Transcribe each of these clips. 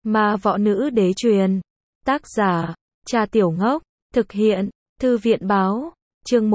Ma võ nữ đế truyền. Tác giả, Cha Tiểu Ngốc. Thực hiện, Thư viện báo. Chương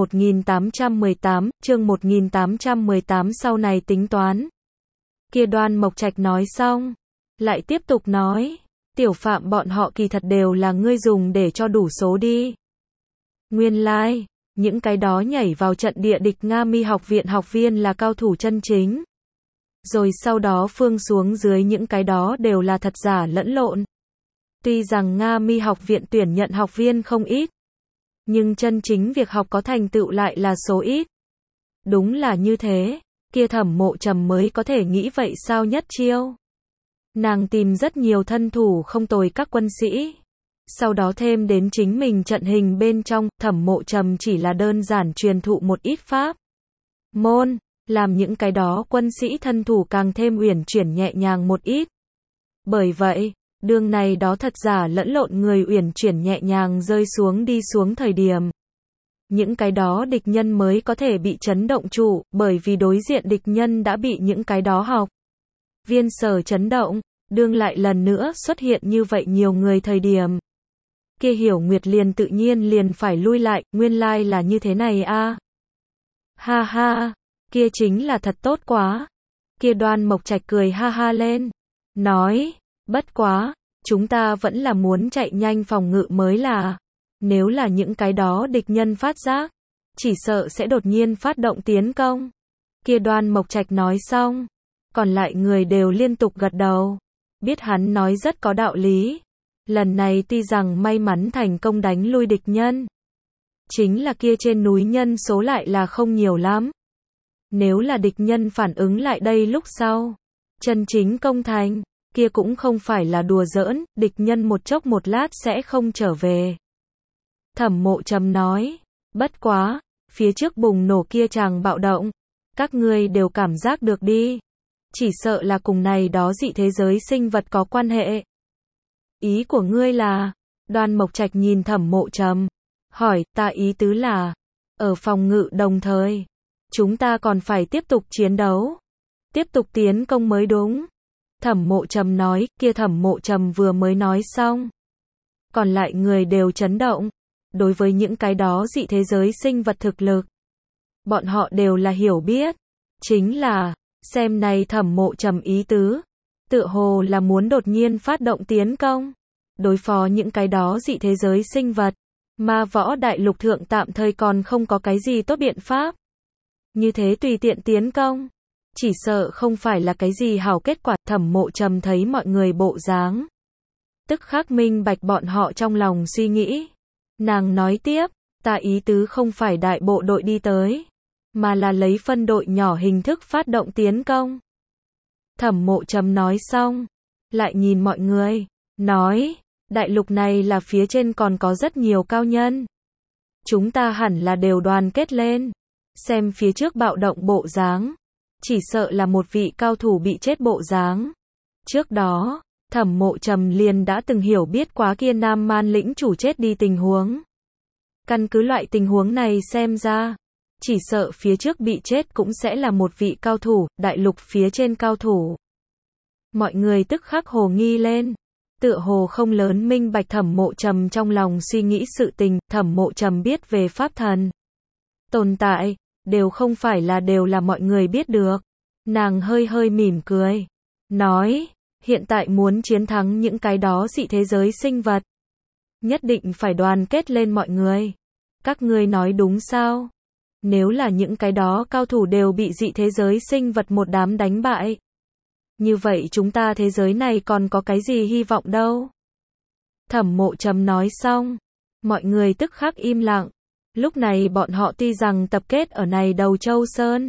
1818 sau này tính toán. Kia Đoan Mộc Trạch nói xong, lại tiếp tục nói, Tiểu Phạm bọn họ kỳ thật đều là ngươi dùng để cho đủ số đi. Nguyên lai, những cái đó nhảy vào trận địa địch Nga Mi học viện học viên là cao thủ chân chính. Rồi sau đó phương xuống dưới những cái đó đều là thật giả lẫn lộn. Tuy rằng Nga Mi học viện tuyển nhận học viên không ít, nhưng chân chính việc học có thành tựu lại là số ít. Đúng là như thế, kia Thẩm Mộ Trầm mới có thể nghĩ vậy sao nhất chiêu. Nàng tìm rất nhiều thân thủ không tồi các quân sĩ. Sau đó thêm đến chính mình trận hình bên trong, Thẩm Mộ Trầm chỉ là đơn giản truyền thụ một ít pháp môn, làm những cái đó quân sĩ thân thủ càng thêm uyển chuyển nhẹ nhàng một ít. Bởi vậy, đường này đó thật giả lẫn lộn người uyển chuyển nhẹ nhàng rơi xuống đi xuống thời điểm. Những cái đó địch nhân mới có thể bị chấn động trụ, bởi vì đối diện địch nhân đã bị những cái đó học viên sở chấn động, đương lại lần nữa xuất hiện như vậy nhiều người thời điểm. Kia Hiểu Nguyệt liền tự nhiên liền phải lui lại, nguyên lai là như thế này a. Ha ha, kia chính là thật tốt quá. Kia Đoan Mộc Trạch cười ha ha lên, nói, bất quá, chúng ta vẫn là muốn chạy nhanh phòng ngự mới là. Nếu là những cái đó địch nhân phát giác, chỉ sợ sẽ đột nhiên phát động tiến công. Kia Đoan Mộc Trạch nói xong, còn lại người đều liên tục gật đầu, biết hắn nói rất có đạo lý. Lần này tuy rằng may mắn thành công đánh lui địch nhân, chính là kia trên núi nhân số lại là không nhiều lắm. Nếu là địch nhân phản ứng lại đây lúc sau, chân chính công thành, kia cũng không phải là đùa giỡn, địch nhân một chốc một lát sẽ không trở về. Thẩm Mộ Trầm nói, bất quá, phía trước bùng nổ kia chàng bạo động, các ngươi đều cảm giác được đi. Chỉ sợ là cùng này đó dị thế giới sinh vật có quan hệ. Ý của ngươi là? Đoan Mộc Trạch nhìn Thẩm Mộ Trầm, hỏi, ta ý tứ là, ở phòng ngự đồng thời, chúng ta còn phải tiếp tục chiến đấu, tiếp tục tiến công mới đúng. Thẩm Mộ Trầm nói, kia Thẩm Mộ Trầm vừa mới nói xong, còn lại người đều chấn động. Đối với những cái đó dị thế giới sinh vật thực lực, bọn họ đều là hiểu biết, chính là, xem này Thẩm Mộ Trầm ý tứ, tựa hồ là muốn đột nhiên phát động tiến công, đối phó những cái đó dị thế giới sinh vật, mà võ đại lục thượng tạm thời còn không có cái gì tốt biện pháp. Như thế tùy tiện tiến công, chỉ sợ không phải là cái gì hảo kết quả. Thẩm Mộ Trầm thấy mọi người bộ dáng, tức khắc minh bạch bọn họ trong lòng suy nghĩ. Nàng nói tiếp, ta ý tứ không phải đại bộ đội đi tới, mà là lấy phân đội nhỏ hình thức phát động tiến công. Thẩm Mộ Trầm nói xong, lại nhìn mọi người, nói, đại lục này là phía trên còn có rất nhiều cao nhân. Chúng ta hẳn là đều đoàn kết lên, xem phía trước bạo động bộ dáng, chỉ sợ là một vị cao thủ bị chết bộ dáng. Trước đó, Thẩm Mộ Trầm liền đã từng hiểu biết quá kia Nam Man lĩnh chủ chết đi tình huống. Căn cứ loại tình huống này xem ra, chỉ sợ phía trước bị chết cũng sẽ là một vị cao thủ, đại lục phía trên cao thủ. Mọi người tức khắc hồ nghi lên, tựa hồ không lớn minh bạch Thẩm Mộ Trầm trong lòng suy nghĩ sự tình. Thẩm Mộ Trầm biết về pháp thần tồn tại, đều không phải là đều là mọi người biết được. Nàng hơi hơi mỉm cười, nói, hiện tại muốn chiến thắng những cái đó dị thế giới sinh vật, nhất định phải đoàn kết lên mọi người. Các ngươi nói đúng sao? Nếu là những cái đó cao thủ đều bị dị thế giới sinh vật một đám đánh bại, như vậy chúng ta thế giới này còn có cái gì hy vọng đâu? Thẩm Mộ Trầm nói xong, mọi người tức khắc im lặng. Lúc này bọn họ tuy rằng tập kết ở này Đầu Châu Sơn,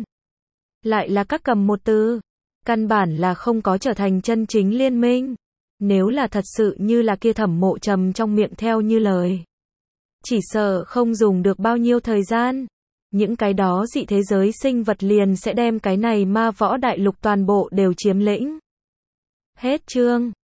lại là các cầm một từ, căn bản là không có trở thành chân chính liên minh. Nếu là thật sự như là kia Thẩm Mộ Trầm trong miệng theo như lời, chỉ sợ không dùng được bao nhiêu thời gian, những cái đó dị thế giới sinh vật liền sẽ đem cái này ma võ đại lục toàn bộ đều chiếm lĩnh. Hết chương.